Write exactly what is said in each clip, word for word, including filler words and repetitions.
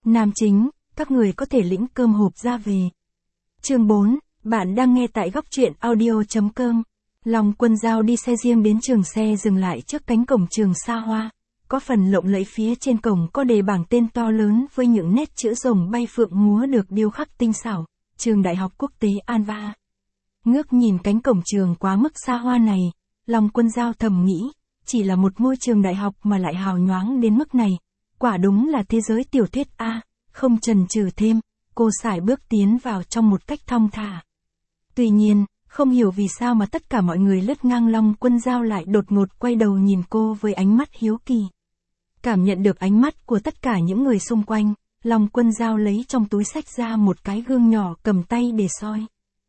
Nam chính, các người có thể lĩnh cơm hộp ra về. Chương bốn, bạn đang nghe tại góc truyện audio chấm com. Long Quân Dao đi xe riêng đến trường, xe dừng lại trước cánh cổng trường xa hoa. Có phần lộng lẫy, phía trên cổng có đề bảng tên to lớn với những nét chữ rồng bay phượng múa được điêu khắc tinh xảo, Trường Đại học Quốc tế Anva. Ngước nhìn cánh cổng trường quá mức xa hoa này, Long Quân Dao thầm nghĩ, chỉ là một ngôi trường đại học mà lại hào nhoáng đến mức này, quả đúng là thế giới tiểu thuyết a. Không chần chừ thêm, cô sải bước tiến vào trong một cách thong thả. Tuy nhiên, không hiểu vì sao mà tất cả mọi người lướt ngang Long Quân Dao lại đột ngột quay đầu nhìn cô với ánh mắt hiếu kỳ. Cảm nhận được ánh mắt của tất cả những người xung quanh, Long Quân Dao lấy trong túi xách ra một cái gương nhỏ cầm tay để soi.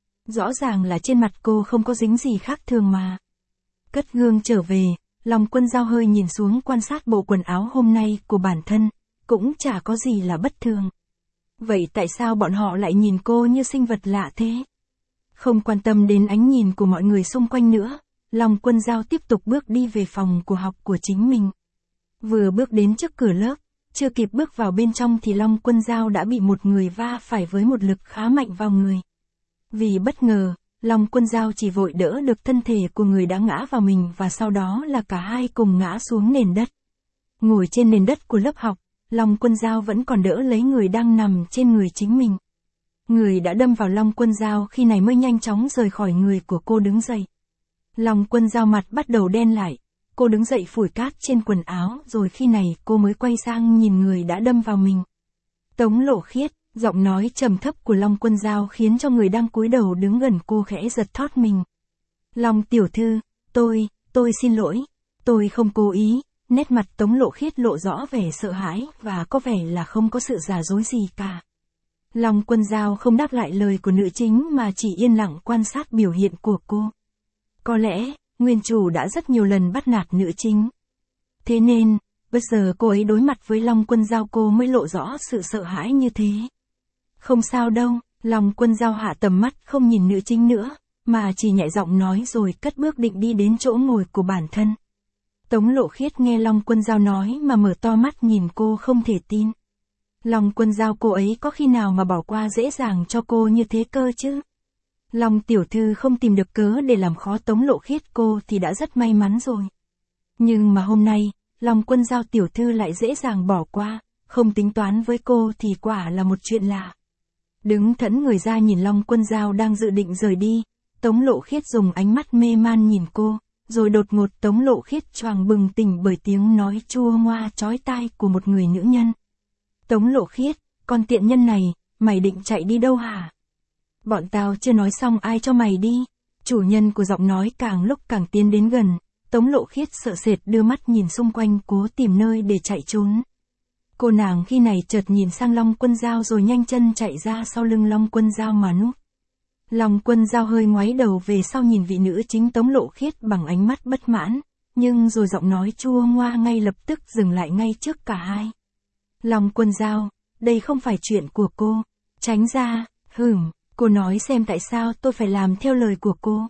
Rõ ràng là trên mặt cô không có dính gì khác thường mà. Cất gương trở về, Long Quân Dao hơi nhìn xuống quan sát bộ quần áo hôm nay của bản thân, cũng chả có gì là bất thường. Vậy tại sao bọn họ lại nhìn cô như sinh vật lạ thế? Không quan tâm đến ánh nhìn của mọi người xung quanh nữa, Long Quân Dao tiếp tục bước đi về phòng của học của chính mình. Vừa bước đến trước cửa lớp, chưa kịp bước vào bên trong thì Long Quân Dao đã bị một người va phải với một lực khá mạnh vào người. Vì bất ngờ, Long Quân Dao chỉ vội đỡ được thân thể của người đã ngã vào mình và sau đó là cả hai cùng ngã xuống nền đất. Ngồi trên nền đất của lớp học, Long Quân Dao vẫn còn đỡ lấy người đang nằm trên người chính mình. Người đã đâm vào Long Quân Dao khi này mới nhanh chóng rời khỏi người của cô, đứng dậy. Long Quân Dao mặt bắt đầu đen lại, cô đứng dậy phủi cát trên quần áo rồi khi này cô mới quay sang nhìn người đã đâm vào mình. Tống Lộ Khiết, giọng nói trầm thấp của Long Quân Dao khiến cho người đang cúi đầu đứng gần cô khẽ giật thót mình. Long tiểu thư, tôi, tôi xin lỗi, tôi không cố ý. Nét mặt Tống Lộ Khiết lộ rõ vẻ sợ hãi và có vẻ là không có sự giả dối gì cả. Long Quân Dao không đáp lại lời của nữ chính mà chỉ yên lặng quan sát biểu hiện của cô. Có lẽ, nguyên chủ đã rất nhiều lần bắt nạt nữ chính. Thế nên, bây giờ cô ấy đối mặt với Long Quân Dao cô mới lộ rõ sự sợ hãi như thế. Không sao đâu, Long Quân Dao hạ tầm mắt không nhìn nữ chính nữa, mà chỉ nhẹ giọng nói rồi cất bước định đi đến chỗ ngồi của bản thân. Tống Lộ Khiết nghe Long Quân Dao nói mà mở to mắt nhìn cô không thể tin. Long Quân Dao cô ấy có khi nào mà bỏ qua dễ dàng cho cô như thế cơ chứ? Long tiểu thư không tìm được cớ để làm khó Tống Lộ Khiết cô thì đã rất may mắn rồi. Nhưng mà hôm nay, Long Quân Dao tiểu thư lại dễ dàng bỏ qua, không tính toán với cô thì quả là một chuyện lạ. Đứng thẫn người ra nhìn Long Quân Dao đang dự định rời đi, Tống Lộ Khiết dùng ánh mắt mê man nhìn cô. Rồi đột ngột Tống Lộ Khiết choàng bừng tỉnh bởi tiếng nói chua ngoa chói tai của một người nữ nhân. Tống Lộ Khiết, con tiện nhân này, mày định chạy đi đâu hả? Bọn tao chưa nói xong ai cho mày đi. Chủ nhân của giọng nói càng lúc càng tiến đến gần, Tống Lộ Khiết sợ sệt đưa mắt nhìn xung quanh cố tìm nơi để chạy trốn. Cô nàng khi này chợt nhìn sang Long Quân Dao rồi nhanh chân chạy ra sau lưng Long Quân Dao mà núp. Long Quân Dao hơi ngoáy đầu về sau nhìn vị nữ chính Tống Lộ Khiết bằng ánh mắt bất mãn, nhưng rồi giọng nói chua ngoa ngay lập tức dừng lại ngay trước cả hai. Long Quân Dao, đây không phải chuyện của cô, tránh ra, hửm, cô nói xem tại sao tôi phải làm theo lời của cô.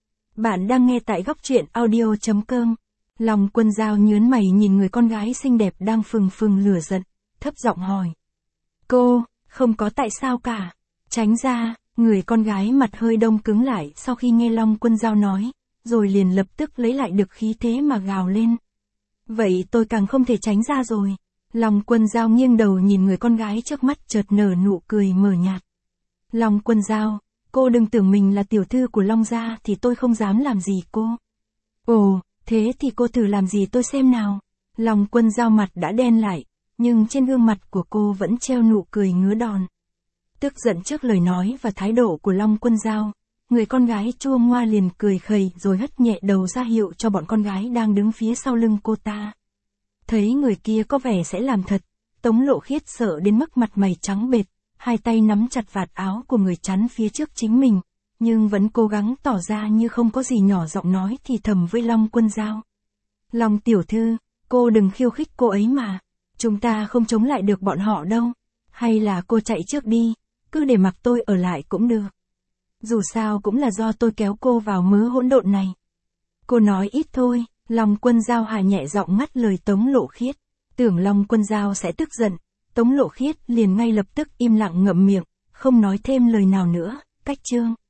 Bạn đang nghe tại góc truyện audio chấm com. Long Quân Dao nhớn mày nhìn người con gái xinh đẹp đang phừng phừng lửa giận, thấp giọng hỏi. Cô, không có tại sao cả, tránh ra. Người con gái mặt hơi đông cứng lại sau khi nghe Long Quân Dao nói, rồi liền lập tức lấy lại được khí thế mà gào lên. Vậy tôi càng không thể tránh ra rồi. Long Quân Dao nghiêng đầu nhìn người con gái trước mắt chợt nở nụ cười mờ nhạt. Long Quân Dao, cô đừng tưởng mình là tiểu thư của Long gia thì tôi không dám làm gì cô. Ồ, thế thì cô thử làm gì tôi xem nào. Long Quân Dao mặt đã đen lại, nhưng trên gương mặt của cô vẫn treo nụ cười ngứa đòn. Tức giận trước lời nói và thái độ của Long Quân Dao, người con gái chua ngoa liền cười khẩy rồi hất nhẹ đầu ra hiệu cho bọn con gái đang đứng phía sau lưng cô ta. Thấy người kia có vẻ sẽ làm thật, Tống Lộ Khiết sợ đến mức mặt mày trắng bệch, hai tay nắm chặt vạt áo của người chắn phía trước chính mình, nhưng vẫn cố gắng tỏ ra như không có gì, nhỏ giọng nói thì thầm với Long Quân Dao. Long tiểu thư, cô đừng khiêu khích cô ấy mà, chúng ta không chống lại được bọn họ đâu, hay là cô chạy trước đi. Cứ để mặc tôi ở lại cũng được. Dù sao cũng là do tôi kéo cô vào mớ hỗn độn này. Cô nói ít thôi, Long Quân Dao hạ nhẹ giọng ngắt lời Tống Lộ Khiết. Tưởng Long Quân Dao sẽ tức giận, Tống Lộ Khiết liền ngay lập tức im lặng ngậm miệng, không nói thêm lời nào nữa, cách chương.